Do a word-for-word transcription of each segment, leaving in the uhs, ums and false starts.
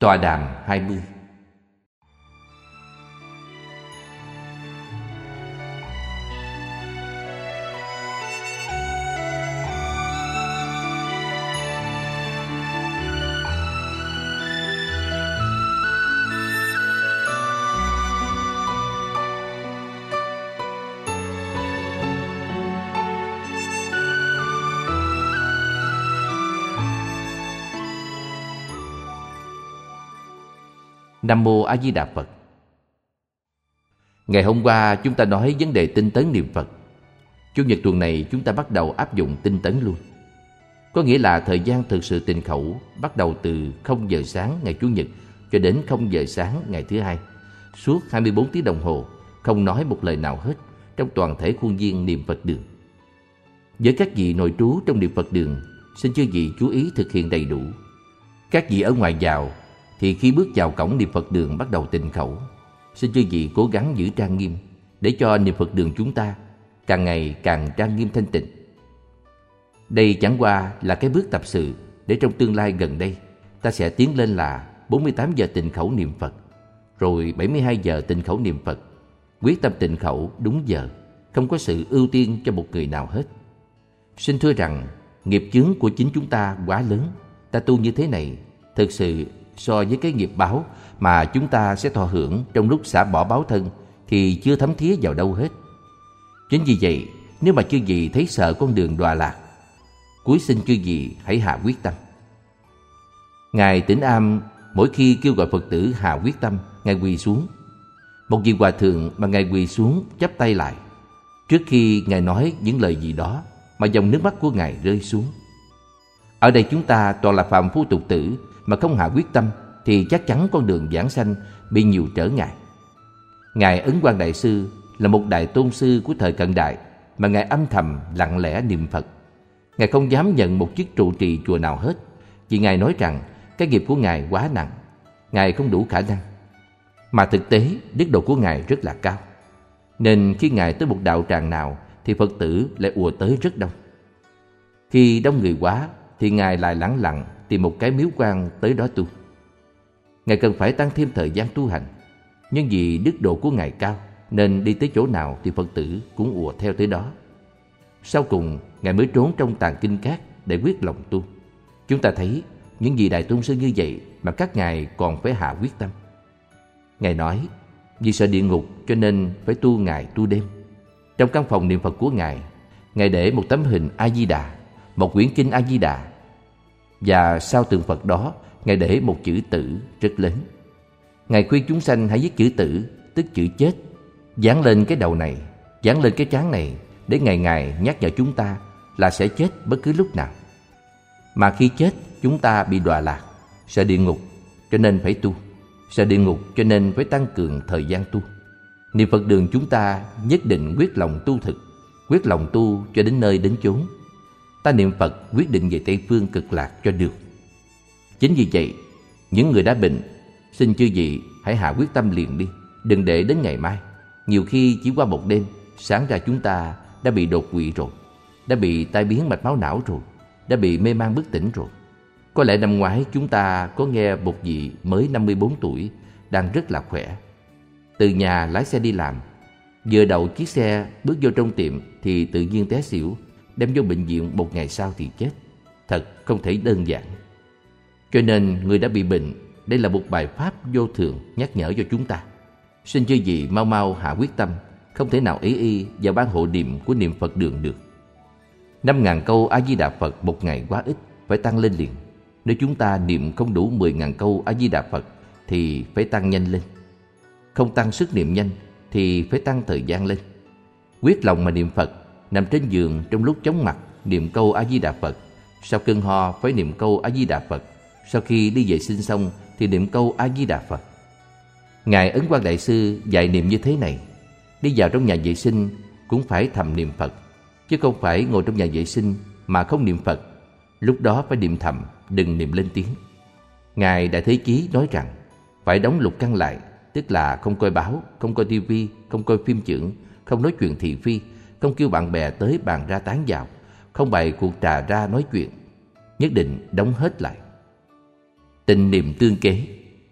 Tọa đàm hai mươi. Nam Mô A Di Đà Phật. Ngày hôm qua chúng ta nói vấn đề tinh tấn niệm Phật. Chủ nhật tuần này chúng ta bắt đầu áp dụng tinh tấn luôn. Có nghĩa là thời gian thực sự tịnh khẩu bắt đầu từ không giờ sáng ngày Chủ nhật cho đến không giờ sáng ngày thứ hai. Suốt hai mươi bốn tiếng đồng hồ, không nói một lời nào hết trong toàn thể khuôn viên niệm Phật đường. Với các vị nội trú trong niệm Phật đường, xin chư vị chú ý thực hiện đầy đủ. Các vị ở ngoài vào thì khi bước vào cổng niệm Phật đường bắt đầu tịnh khẩu, xin chư vị cố gắng giữ trang nghiêm để cho niệm Phật đường chúng ta càng ngày càng trang nghiêm thanh tịnh. Đây chẳng qua là cái bước tập sự để trong tương lai gần đây ta sẽ tiến lên là bốn mươi tám giờ tịnh khẩu niệm Phật, rồi bảy mươi hai giờ tịnh khẩu niệm Phật. Quyết tâm tịnh khẩu đúng giờ, không có sự ưu tiên cho một người nào hết. Xin thưa rằng nghiệp chướng của chính chúng ta quá lớn. Ta tu như thế này thực sự so với cái nghiệp báo mà chúng ta sẽ thọ hưởng trong lúc xả bỏ báo thân thì chưa thấm thía vào đâu hết. Chính vì vậy, nếu mà chư vị thấy sợ con đường đọa lạc, cúi xin chư vị hãy hạ quyết tâm. Ngài Tĩnh Am mỗi khi kêu gọi Phật tử hạ quyết tâm, Ngài quỳ xuống. Một vị hòa thượng mà Ngài quỳ xuống chắp tay lại. Trước khi Ngài nói những lời gì đó mà dòng nước mắt của Ngài rơi xuống. Ở đây chúng ta toàn là phàm phu tục tử, mà không hạ quyết tâm thì chắc chắn con đường giảng sanh bị nhiều trở ngại. Ngài Ấn Quang Đại Sư là một đại tôn sư của thời cận đại mà Ngài âm thầm lặng lẽ niệm Phật. Ngài không dám nhận một chức trụ trì chùa nào hết, vì Ngài nói rằng cái nghiệp của Ngài quá nặng, Ngài không đủ khả năng. Mà thực tế đức độ của Ngài rất là cao, nên khi Ngài tới một đạo tràng nào thì Phật tử lại ùa tới rất đông. Khi đông người quá thì Ngài lại lẳng lặng tìm một cái miếu quan tới đó tu. Ngài cần phải tăng thêm thời gian tu hành, nhưng vì đức độ của Ngài cao nên đi tới chỗ nào thì Phật tử cũng ùa theo tới đó. Sau cùng Ngài mới trốn trong tàng kinh cát để quyết lòng tu. Chúng ta thấy những vị đại tôn sư như vậy mà các ngài còn phải hạ quyết tâm. Ngài nói vì sợ địa ngục cho nên phải tu ngày tu đêm. Trong căn phòng niệm Phật của Ngài, Ngài để một tấm hình A Di Đà, một quyển kinh A Di Đà, và sau tượng Phật đó Ngài để một chữ tử rất lớn. Ngài khuyên chúng sanh hãy viết chữ tử, tức chữ chết, dán lên cái đầu này, dán lên cái trán này, để ngày ngày nhắc nhở chúng ta là sẽ chết bất cứ lúc nào. Mà khi chết chúng ta bị đọa lạc, sợ địa ngục cho nên phải tu, sợ địa ngục cho nên phải tăng cường thời gian tu. Niệm Phật đường chúng ta nhất định quyết lòng tu thực, quyết lòng tu cho đến nơi đến chốn. Ta niệm Phật quyết định về Tây Phương Cực Lạc cho được. Chính vì vậy, những người đã bệnh, xin chư vị hãy hạ quyết tâm liền đi, đừng để đến ngày mai. Nhiều khi chỉ qua một đêm, sáng ra chúng ta đã bị đột quỵ rồi, đã bị tai biến mạch máu não rồi, đã bị mê man bất tỉnh rồi. Có lẽ năm ngoái chúng ta có nghe một vị mới năm mươi bốn tuổi, đang rất là khỏe. Từ nhà lái xe đi làm, vừa đậu chiếc xe bước vô trong tiệm thì tự nhiên té xỉu, đem vô bệnh viện một ngày sau thì chết. Thật không thể đơn giản. Cho nên người đã bị bệnh, đây là một bài pháp vô thường nhắc nhở cho chúng ta. Xin chư vị mau mau hạ quyết tâm, không thể nào ý y vào ban hộ niệm của niệm Phật đường được. Năm ngàn câu A Di Đà Phật một ngày quá ít, phải tăng lên liền. Nếu chúng ta niệm không đủ mười ngàn câu A Di Đà Phật thì phải tăng nhanh lên. Không tăng sức niệm nhanh thì phải tăng thời gian lên. Quyết lòng mà niệm Phật, nằm trên giường trong lúc chóng mặt niệm câu A Di Đà Phật, sau cơn ho phải niệm câu A Di Đà Phật, sau khi đi vệ sinh xong thì niệm câu A Di Đà Phật. Ngài Ấn Quang Đại Sư dạy niệm như thế này. Đi vào trong nhà vệ sinh cũng phải thầm niệm Phật, chứ không phải ngồi trong nhà vệ sinh mà không niệm Phật. Lúc đó phải niệm thầm, đừng niệm lên tiếng. Ngài Đại Thế Chí nói rằng phải đóng lục căn lại, tức là không coi báo, không coi tivi, không coi phim chưởng, không nói chuyện thị phi, không kêu bạn bè tới bàn ra tán vào, không bày cuộc trà ra nói chuyện. Nhất định đóng hết lại. Tịnh niệm tương kế,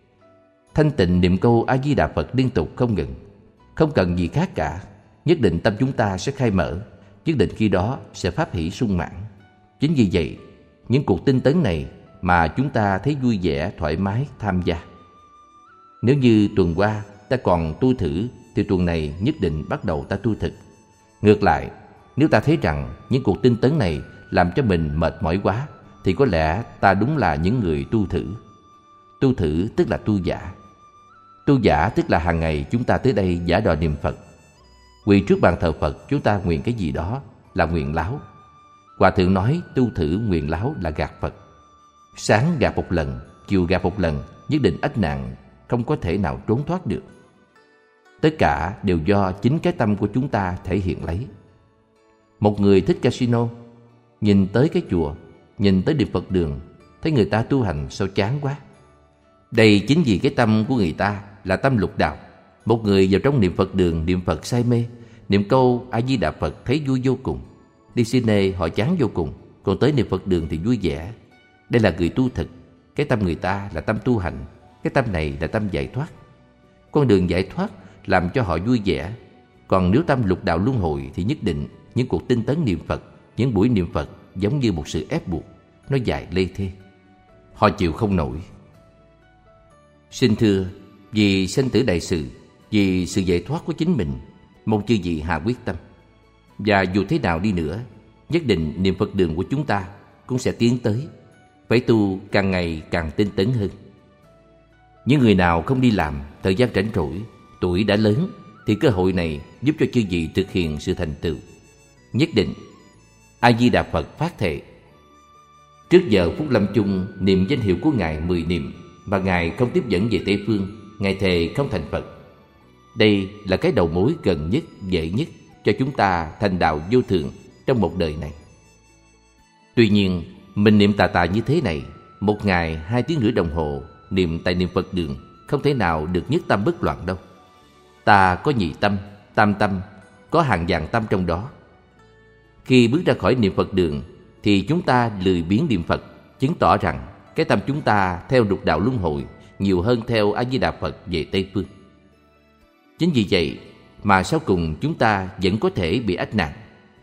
Thanh tịnh niệm câu A Di Đà Phật liên tục không ngừng, không cần gì khác cả. Nhất định tâm chúng ta sẽ khai mở, nhất định khi đó sẽ pháp hỷ sung mãn. Chính vì vậy, những cuộc tinh tấn này mà chúng ta thấy vui vẻ, thoải mái tham gia. Nếu như tuần qua ta còn tu thử, thì tuần này nhất định bắt đầu ta tu thực. Ngược lại, nếu ta thấy rằng những cuộc tinh tấn này làm cho mình mệt mỏi quá, thì có lẽ ta đúng là những người tu thử. Tu thử tức là tu giả. Tu giả tức là hàng ngày chúng ta tới đây giả đò niệm Phật. Quỳ trước bàn thờ Phật, chúng ta nguyện cái gì đó là nguyện láo. Hòa thượng nói tu thử nguyện láo là gạt Phật. Sáng gạt một lần, chiều gạt một lần, nhất định ách nạn, không có thể nào trốn thoát được. Tất cả đều do chính cái tâm của chúng ta thể hiện lấy. Một người thích casino, nhìn tới cái chùa, nhìn tới Niệm Phật đường, thấy người ta tu hành sao chán quá. Đây chính vì cái tâm của người ta là tâm lục đạo. Một người vào trong Niệm Phật đường niệm Phật say mê, niệm câu A Di Đà Phật thấy vui vô cùng. Đi cine họ chán vô cùng, còn tới Niệm Phật đường thì vui vẻ. Đây là người tu thực. Cái tâm người ta là tâm tu hành, cái tâm này là tâm giải thoát. Con đường giải thoát làm cho họ vui vẻ. Còn nếu tâm lục đạo luân hồi thì nhất định những cuộc tinh tấn niệm Phật, những buổi niệm Phật giống như một sự ép buộc, nó dài lê thê. Họ chịu không nổi. Xin thưa, vì sinh tử đại sự, vì sự giải thoát của chính mình, mong chư vị hạ quyết tâm. Và dù thế nào đi nữa, nhất định niệm Phật đường của chúng ta cũng sẽ tiến tới, phải tu càng ngày càng tinh tấn hơn. Những người nào không đi làm, thời gian rảnh rỗi, tuổi đã lớn, thì cơ hội này giúp cho chư vị thực hiện sự thành tựu. Nhất định A Di Đà Phật phát thệ. Trước giờ phút lâm chung niệm danh hiệu của Ngài mười niệm, mà Ngài không tiếp dẫn về Tây Phương, Ngài thề không thành Phật. Đây là cái đầu mối gần nhất, dễ nhất cho chúng ta thành đạo vô thượng trong một đời này. Tuy nhiên, mình niệm tà tà như thế này, một ngày hai tiếng rưỡi đồng hồ niệm tại Niệm Phật đường không thể nào được nhất tâm bất loạn đâu. Ta có nhị tâm, tam tâm, có hàng vạn tâm trong đó. Khi bước ra khỏi Niệm Phật đường thì chúng ta lười biếng niệm Phật, chứng tỏ rằng cái tâm chúng ta theo lục đạo luân hồi nhiều hơn theo A Di Đà Phật về Tây Phương. Chính vì vậy mà sau cùng chúng ta vẫn có thể bị ách nạn.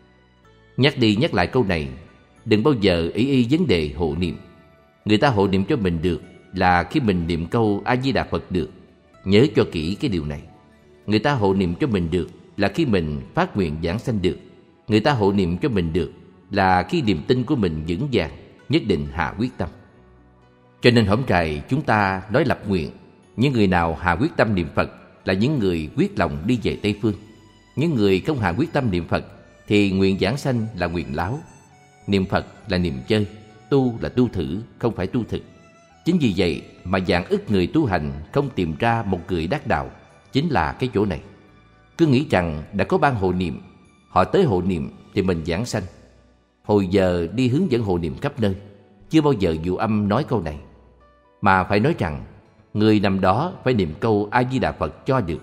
Nhắc đi nhắc lại câu này, đừng bao giờ ý y vấn đề hộ niệm. Người ta hộ niệm cho mình được là khi mình niệm câu A Di Đà Phật được. Nhớ cho kỹ cái điều này. Người ta hộ niệm cho mình được là khi mình phát nguyện giảng sanh được. Người ta hộ niệm cho mình được là khi niềm tin của mình vững vàng, nhất định hạ quyết tâm. Cho nên hổm trại chúng ta nói lập nguyện. Những người nào hạ quyết tâm niệm Phật là những người quyết lòng đi về Tây Phương. Những người không hạ quyết tâm niệm Phật thì nguyện giảng sanh là nguyện láo. Niệm Phật là niệm chơi, tu là tu thử, không phải tu thực. Chính vì vậy mà vạn ức người tu hành không tìm ra một người đắc đạo, chính là cái chỗ này. Cứ nghĩ rằng đã có ban hộ niệm, họ tới hộ niệm thì mình giảng sanh. Hồi giờ đi hướng dẫn hộ niệm khắp nơi, chưa bao giờ dụ âm nói câu này, mà phải nói rằng người nằm đó phải niệm câu A Di Đà Phật cho được.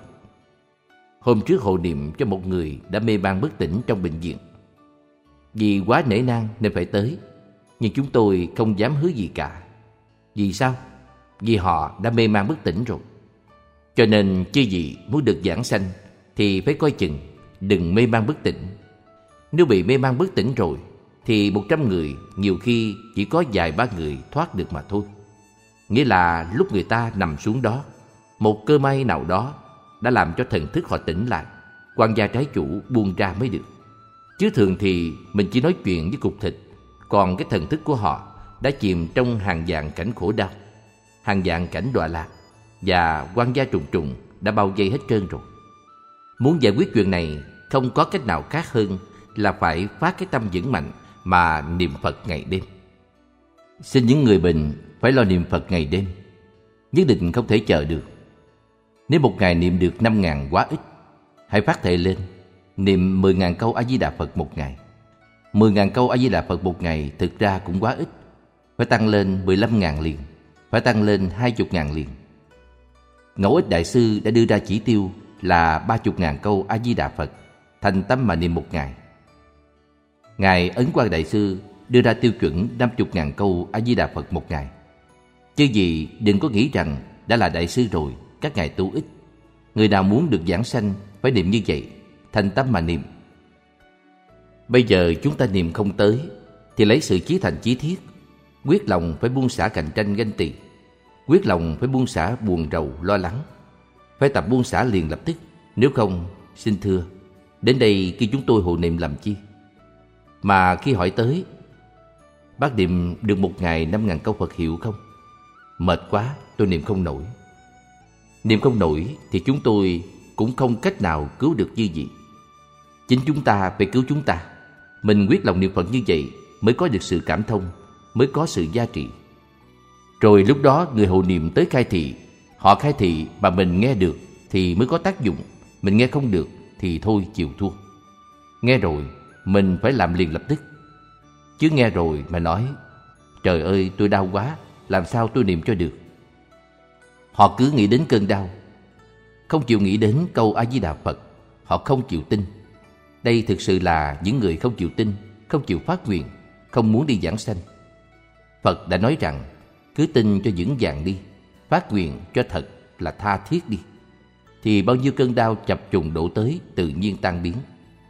Hôm trước hộ niệm cho một người đã mê man bất tỉnh trong bệnh viện. Vì quá nể nang nên phải tới, nhưng chúng tôi không dám hứa gì cả. Vì sao? Vì họ đã mê man bất tỉnh rồi. Cho nên chư vị muốn được giảng sanh thì phải coi chừng, đừng mê man bất tỉnh. Nếu bị mê man bất tỉnh rồi thì một trăm người nhiều khi chỉ có vài ba người thoát được mà thôi. Nghĩa là lúc người ta nằm xuống đó, một cơ may nào đó đã làm cho thần thức họ tỉnh lại, quan gia trái chủ buông ra mới được. Chứ thường thì mình chỉ nói chuyện với cục thịt, còn cái thần thức của họ đã chìm trong hàng vạn cảnh khổ đau, hàng vạn cảnh đọa lạc, và quan gia trùng trùng đã bao vây hết trơn rồi. Muốn giải quyết chuyện này không có cách nào khác hơn là phải phát cái tâm vững mạnh mà niệm Phật ngày đêm. Xin những người bệnh phải lo niệm Phật ngày đêm, nhất định không thể chờ được. Nếu một ngày niệm được năm ngàn quá ít, hãy phát thệ lên niệm mười ngàn câu A Di Đà Phật một ngày. Mười ngàn câu A Di Đà Phật một ngày thực ra cũng quá ít, phải tăng lên mười lăm ngàn liền, phải tăng lên hai mươi ngàn liền. Ngẫu Ích Đại Sư đã đưa ra chỉ tiêu là ba mươi ngàn câu A Di Đà Phật, thành tâm mà niệm một ngày. Ngài Ấn Quang Đại Sư đưa ra tiêu chuẩn năm mươi ngàn câu A Di Đà Phật một ngày. Chứ gì đừng có nghĩ rằng đã là đại sư rồi các ngài tu ích. Người nào muốn được giảng sanh phải niệm như vậy, thành tâm mà niệm. Bây giờ chúng ta niệm không tới thì lấy sự chí thành chí thiết, quyết lòng phải buông xả cạnh tranh ganh tị, quyết lòng phải buông xả buồn rầu lo lắng. Phải tập buông xả liền lập tức, nếu không, xin thưa, đến đây khi chúng tôi hộ niệm làm chi? Mà khi hỏi tới, bác niệm được một ngày năm ngàn câu Phật hiệu không? Mệt quá, tôi niệm không nổi. Niệm không nổi thì chúng tôi cũng không cách nào cứu được như vậy. Chính chúng ta phải cứu chúng ta. Mình quyết lòng niệm Phật như vậy mới có được sự cảm thông, mới có sự gia trị. Rồi lúc đó người hộ niệm tới khai thị, họ khai thị mà mình nghe được thì mới có tác dụng. Mình nghe không được thì thôi chịu thua. Nghe rồi mình phải làm liền lập tức. Chứ nghe rồi mà nói, trời ơi tôi đau quá, làm sao tôi niệm cho được? Họ cứ nghĩ đến cơn đau, không chịu nghĩ đến câu A-di-đà Phật. Họ không chịu tin. Đây thực sự là những người không chịu tin, không chịu phát nguyện, không muốn đi giảng sanh. Phật đã nói rằng cứ tin cho vững vàng đi, phát nguyện cho thật là tha thiết đi, thì bao nhiêu cơn đau chập trùng đổ tới tự nhiên tan biến.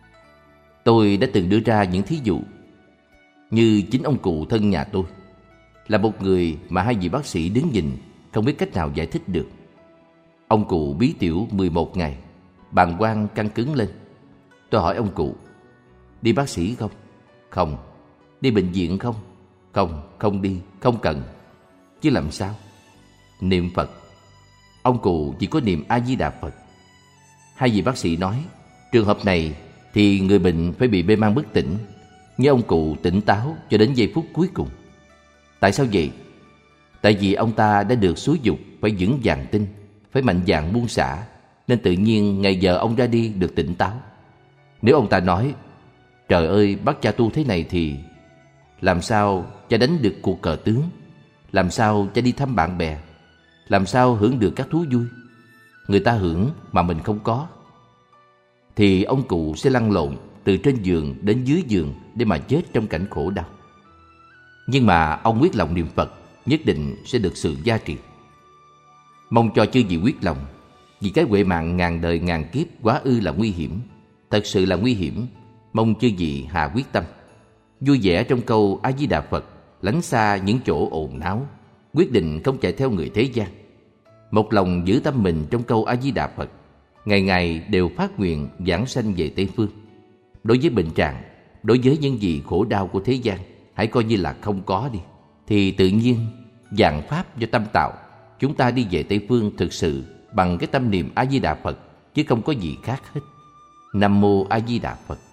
Tôi đã từng đưa ra những thí dụ như chính ông cụ thân nhà tôi, là một người mà hai vị bác sĩ đứng nhìn không biết cách nào giải thích được. Ông cụ bí tiểu mười một ngày, bàng quang căng cứng lên. Tôi hỏi ông cụ, đi bác sĩ không? Không. Đi bệnh viện không? Không, không đi, không cần. Chứ làm sao? Niệm Phật. Ông cụ chỉ có niệm A-di-đà Phật. Hai vị bác sĩ nói, trường hợp này thì người bệnh phải bị mê man bất tỉnh, nhưng ông cụ tỉnh táo cho đến giây phút cuối cùng. Tại sao vậy? Tại vì ông ta đã được xúi dục phải vững vàng tin, phải mạnh dạn buông xả, nên tự nhiên ngày giờ ông ra đi được tỉnh táo. Nếu ông ta nói, trời ơi bác cha tu thế này thì làm sao cha đánh được cuộc cờ tướng, làm sao cha đi thăm bạn bè, làm sao hưởng được các thú vui, người ta hưởng mà mình không có, thì ông cụ sẽ lăn lộn từ trên giường đến dưới giường để mà chết trong cảnh khổ đau. Nhưng mà ông quyết lòng niệm Phật, nhất định sẽ được sự gia trì. Mong cho chư vị quyết lòng, vì cái huệ mạng ngàn đời ngàn kiếp quá ư là nguy hiểm, thật sự là nguy hiểm. Mong chư vị hạ quyết tâm, vui vẻ trong câu A-di-đà Phật, lánh xa những chỗ ồn náo, quyết định không chạy theo người thế gian. Một lòng giữ tâm mình trong câu A-di-đà Phật, ngày ngày đều phát nguyện giảng sanh về Tây Phương. Đối với bệnh trạng, đối với những gì khổ đau của thế gian, hãy coi như là không có đi, thì tự nhiên vạn pháp do tâm tạo. Chúng ta đi về Tây Phương thực sự bằng cái tâm niệm A-di-đà Phật, chứ không có gì khác hết. Nam mô A Di Đà Phật.